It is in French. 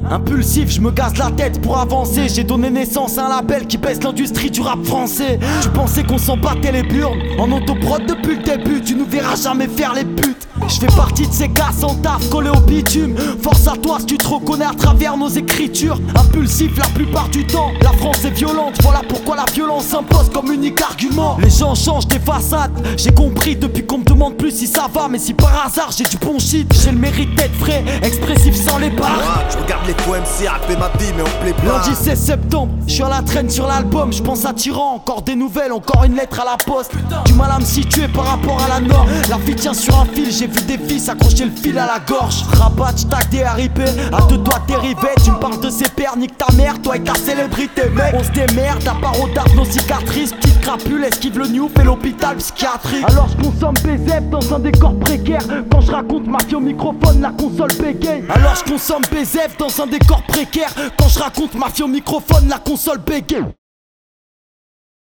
Impulsif, je me gaze la tête pour avancer. J'ai donné naissance à un label qui baisse l'industrie du rap français. Tu pensais qu'on s'en battait les burnes en autoprod depuis le début. Tu nous verras jamais faire les putes. Je fais partie de ces gars sans taf collés au bitume. Force à toi si tu te reconnais à travers nos écritures. Impulsif la plupart du temps, la France est violente. Voilà pourquoi la violence s'impose comme unique argument. Les gens changent des façades. J'ai compris depuis qu'on me demande plus si ça va. Mais si par hasard j'ai du bon shit, j'ai le mérite d'être vrai, expressif sans les barres. Je regarde les faux MC rapper ma vie mais on plaît pas. Lundi 16 septembre, je suis à la traîne sur l'album. Je pense à Tyran, encore des nouvelles, encore une lettre à la poste. Du mal à me situer par rapport à la norme. La vie tient sur un fil, j'ai vu des filles s'accrocher le fil à la gorge. Rabat, j'tac des RIP, à deux doigts dérivé. Tu me parles de ses pères, nique ta mère, toi et ta célébrité, mec. On se démerde, à part au dark nos cicatrices. Petite crapule, esquive le new, fait l'hôpital psychiatrique. Alors je consomme BZF dans un décor précaire. Quand je raconte ma fille au microphone, la console bégaye. Alors je consomme BZF dans un décor précaire. Quand je raconte ma fille au microphone, la console bégaye.